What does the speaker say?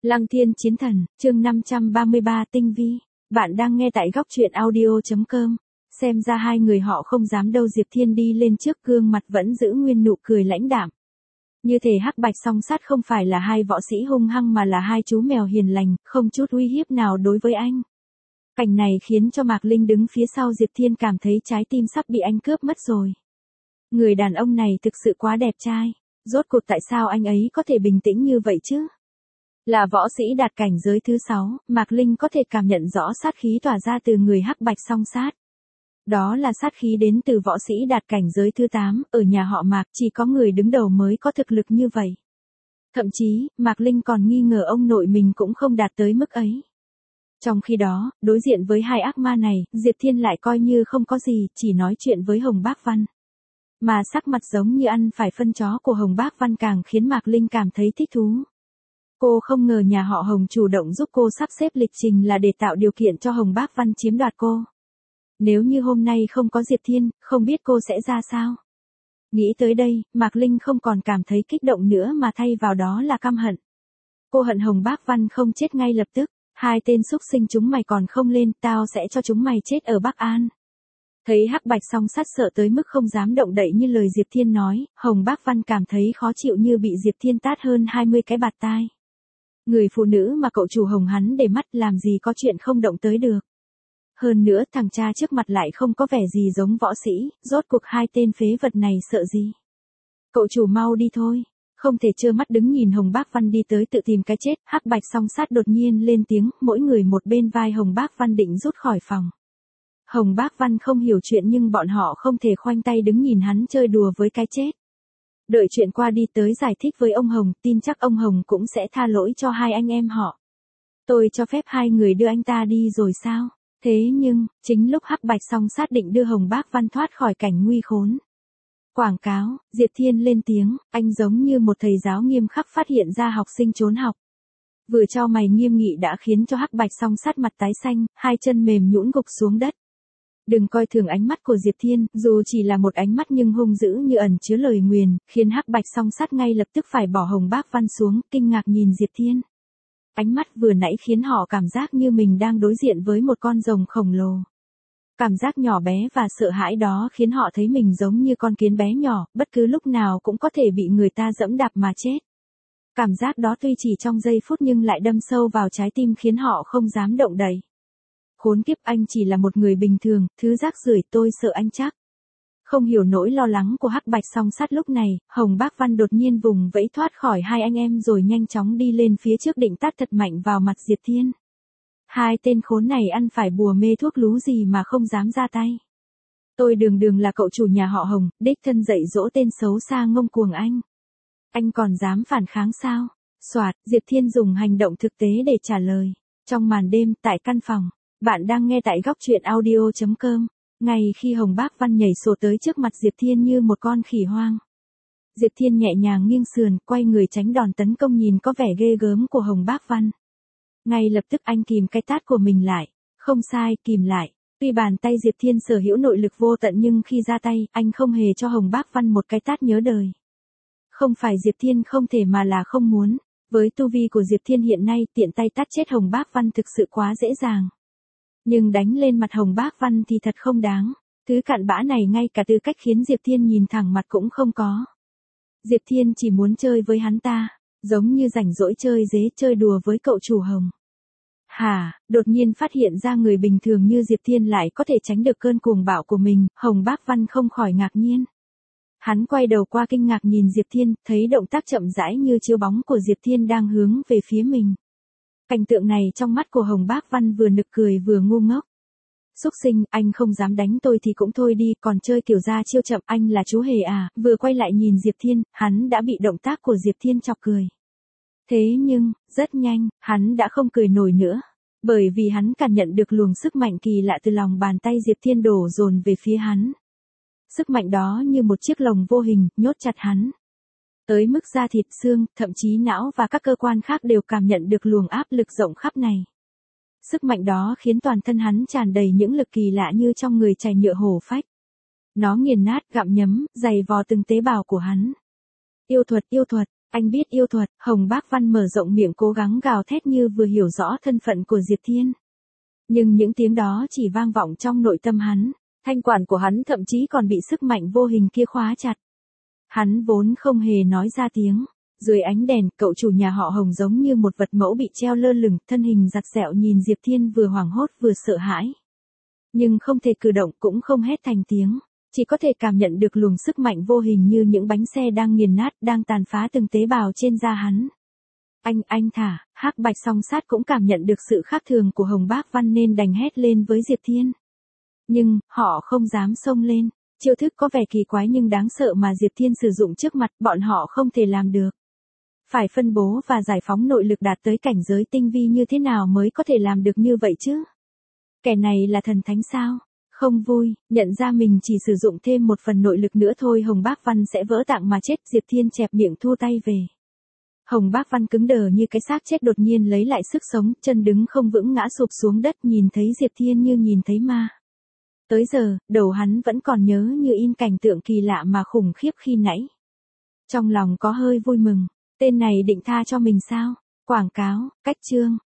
Lăng Thiên Chiến Thần, chương 533 tinh vi. Bạn đang nghe tại góc truyện audio.com. Xem ra hai người họ không dám đâu. Diệp Thiên đi lên trước, gương mặt vẫn giữ nguyên nụ cười lãnh đạm. Như thể Hắc Bạch Song Sát không phải là hai võ sĩ hung hăng mà là hai chú mèo hiền lành, không chút uy hiếp nào đối với anh. Cảnh này khiến cho Mạc Linh đứng phía sau Diệp Thiên cảm thấy trái tim sắp bị anh cướp mất rồi. Người đàn ông này thực sự quá đẹp trai. Rốt cuộc tại sao anh ấy có thể bình tĩnh như vậy chứ? Là võ sĩ đạt cảnh giới thứ 6, Mạc Linh có thể cảm nhận rõ sát khí tỏa ra từ người Hắc Bạch Song Sát. Đó là sát khí đến từ võ sĩ đạt cảnh giới thứ 8, ở nhà họ Mạc chỉ có người đứng đầu mới có thực lực như vậy. Thậm chí, Mạc Linh còn nghi ngờ ông nội mình cũng không đạt tới mức ấy. Trong khi đó, đối diện với hai ác ma này, Diệp Thiên lại coi như không có gì, chỉ nói chuyện với Hồng Bác Văn. Mà sắc mặt giống như ăn phải phân chó của Hồng Bác Văn càng khiến Mạc Linh cảm thấy thích thú. Cô không ngờ nhà họ Hồng chủ động giúp cô sắp xếp lịch trình là để tạo điều kiện cho Hồng Bác Văn chiếm đoạt cô. Nếu như hôm nay không có Diệp Thiên, không biết cô sẽ ra sao. Nghĩ tới đây, Mạc Linh không còn cảm thấy kích động nữa mà thay vào đó là căm hận. Cô hận Hồng Bác Văn không chết ngay lập tức. Hai tên xúc sinh chúng mày còn không lên, tao sẽ cho chúng mày chết ở Bắc An. Thấy Hắc Bạch Song Sát sợ tới mức không dám động đậy như lời Diệp Thiên nói, Hồng Bác Văn cảm thấy khó chịu như bị Diệp Thiên tát hơn 20 cái bạt tai. Người phụ nữ mà cậu chủ Hồng hắn để mắt làm gì có chuyện không động tới được. Hơn nữa thằng cha trước mặt lại không có vẻ gì giống võ sĩ, rốt cuộc hai tên phế vật này sợ gì. Cậu chủ mau đi thôi. Không thể trơ mắt đứng nhìn Hồng Bác Văn đi tới tự tìm cái chết. Hắc Bạch Song Sát đột nhiên lên tiếng, mỗi người một bên vai Hồng Bác Văn định rút khỏi phòng. Hồng Bác Văn không hiểu chuyện nhưng bọn họ không thể khoanh tay đứng nhìn hắn chơi đùa với cái chết. Đợi chuyện qua đi tới giải thích với ông Hồng, tin chắc ông Hồng cũng sẽ tha lỗi cho hai anh em họ. Tôi cho phép hai người đưa anh ta đi rồi sao? Thế nhưng, chính lúc Hắc Bạch Song Sát định đưa Hồng Bác Văn thoát khỏi cảnh nguy khốn. Quảng cáo, Diệp Thiên lên tiếng, anh giống như một thầy giáo nghiêm khắc phát hiện ra học sinh trốn học. Vừa chau mày nghiêm nghị đã khiến cho Hắc Bạch Song Sát mặt tái xanh, hai chân mềm nhũn gục xuống đất. Đừng coi thường ánh mắt của Diệp Thiên, dù chỉ là một ánh mắt nhưng hung dữ như ẩn chứa lời nguyền, khiến Hắc Bạch Song Sát ngay lập tức phải bỏ Hồng Bác Văn xuống, kinh ngạc nhìn Diệp Thiên. Ánh mắt vừa nãy khiến họ cảm giác như mình đang đối diện với một con rồng khổng lồ. Cảm giác nhỏ bé và sợ hãi đó khiến họ thấy mình giống như con kiến bé nhỏ, bất cứ lúc nào cũng có thể bị người ta dẫm đạp mà chết. Cảm giác đó tuy chỉ trong giây phút nhưng lại đâm sâu vào trái tim khiến họ không dám động đậy. Khốn kiếp, anh chỉ là một người bình thường, thứ rác rưởi, tôi sợ anh chắc. Không hiểu nỗi lo lắng của Hắc Bạch Song Sát lúc này, Hồng Bác Văn đột nhiên vùng vẫy thoát khỏi hai anh em rồi nhanh chóng đi lên phía trước định tát thật mạnh vào mặt Diệp Thiên. Hai tên khốn này ăn phải bùa mê thuốc lú gì mà không dám ra tay. Tôi đường là cậu chủ nhà họ Hồng, đích thân dạy dỗ tên xấu xa ngông cuồng anh. Anh còn dám phản kháng sao? Soạt, Diệp Thiên dùng hành động thực tế để trả lời. Trong màn đêm, tại căn phòng, bạn đang nghe tại góc truyện audio.com. Ngay khi Hồng Bác Văn nhảy sổ tới trước mặt Diệp Thiên như một con khỉ hoang. Diệp Thiên nhẹ nhàng nghiêng sườn, quay người tránh đòn tấn công nhìn có vẻ ghê gớm của Hồng Bác Văn. Ngay lập tức anh kìm cái tát của mình lại. Không sai, kìm lại. Tuy bàn tay Diệp Thiên sở hữu nội lực vô tận nhưng khi ra tay, anh không hề cho Hồng Bác Văn một cái tát nhớ đời. Không phải Diệp Thiên không thể mà là không muốn. Với tu vi của Diệp Thiên hiện nay, tiện tay tát chết Hồng Bác Văn thực sự quá dễ dàng. Nhưng đánh lên mặt Hồng Bác Văn thì thật không đáng. Thứ cặn bã này ngay cả tư cách khiến Diệp Thiên nhìn thẳng mặt cũng không có. Diệp Thiên chỉ muốn chơi với hắn ta, giống như rảnh rỗi chơi dế chơi đùa với cậu chủ Hồng. Đột nhiên phát hiện ra người bình thường như Diệp Thiên lại có thể tránh được cơn cuồng bạo của mình, Hồng Bác Văn không khỏi ngạc nhiên. Hắn quay đầu qua kinh ngạc nhìn Diệp Thiên, thấy động tác chậm rãi như chiếu bóng của Diệp Thiên đang hướng về phía mình. Cảnh tượng này trong mắt của Hồng Bác Văn vừa nực cười vừa ngu ngốc. Xúc sinh, anh không dám đánh tôi thì cũng thôi đi, còn chơi kiểu ra chiêu chậm, anh là chú hề à? Vừa quay lại nhìn Diệp Thiên, hắn đã bị động tác của Diệp Thiên chọc cười. Thế nhưng, rất nhanh, hắn đã không cười nổi nữa. Bởi vì hắn cảm nhận được luồng sức mạnh kỳ lạ từ lòng bàn tay Diệp Thiên đổ dồn về phía hắn. Sức mạnh đó như một chiếc lồng vô hình, nhốt chặt hắn. Tới mức da thịt, xương, thậm chí não và các cơ quan khác đều cảm nhận được luồng áp lực rộng khắp này. Sức mạnh đó khiến toàn thân hắn tràn đầy những lực kỳ lạ như trong người chày nhựa hổ phách. Nó nghiền nát, gặm nhấm, dày vò từng tế bào của hắn. Yêu thuật, Anh biết yêu thuật, Hồng Bác Văn mở rộng miệng cố gắng gào thét như vừa hiểu rõ thân phận của Diệp Thiên. Nhưng những tiếng đó chỉ vang vọng trong nội tâm hắn, thanh quản của hắn thậm chí còn bị sức mạnh vô hình kia khóa chặt. Hắn vốn không hề nói ra tiếng. Dưới ánh đèn, cậu chủ nhà họ Hồng giống như một vật mẫu bị treo lơ lửng, thân hình giặt dẹo nhìn Diệp Thiên vừa hoảng hốt vừa sợ hãi. Nhưng không thể cử động cũng không hét thành tiếng, chỉ có thể cảm nhận được luồng sức mạnh vô hình như những bánh xe đang nghiền nát, đang tàn phá từng tế bào trên da hắn. Anh thả, Hắc Bạch Song Sát cũng cảm nhận được sự khác thường của Hồng Bác Văn nên đành hét lên với Diệp Thiên. Nhưng, họ không dám xông lên, chiêu thức có vẻ kỳ quái nhưng đáng sợ mà Diệp Thiên sử dụng trước mặt bọn họ không thể làm được. Phải phân bố và giải phóng nội lực đạt tới cảnh giới tinh vi như thế nào mới có thể làm được như vậy chứ? Kẻ này là thần thánh sao? Không vui, nhận ra mình chỉ sử dụng thêm một phần nội lực nữa thôi Hồng Bác Văn sẽ vỡ tạng mà chết. Diệp Thiên chẹp miệng thu tay về. Hồng Bác Văn cứng đờ như cái xác chết đột nhiên lấy lại sức sống, chân đứng không vững ngã sụp xuống đất nhìn thấy Diệp Thiên như nhìn thấy ma. Tới giờ, đầu hắn vẫn còn nhớ như in cảnh tượng kỳ lạ mà khủng khiếp khi nãy. Trong lòng có hơi vui mừng, tên này định tha cho mình sao? Quảng cáo, cách chương.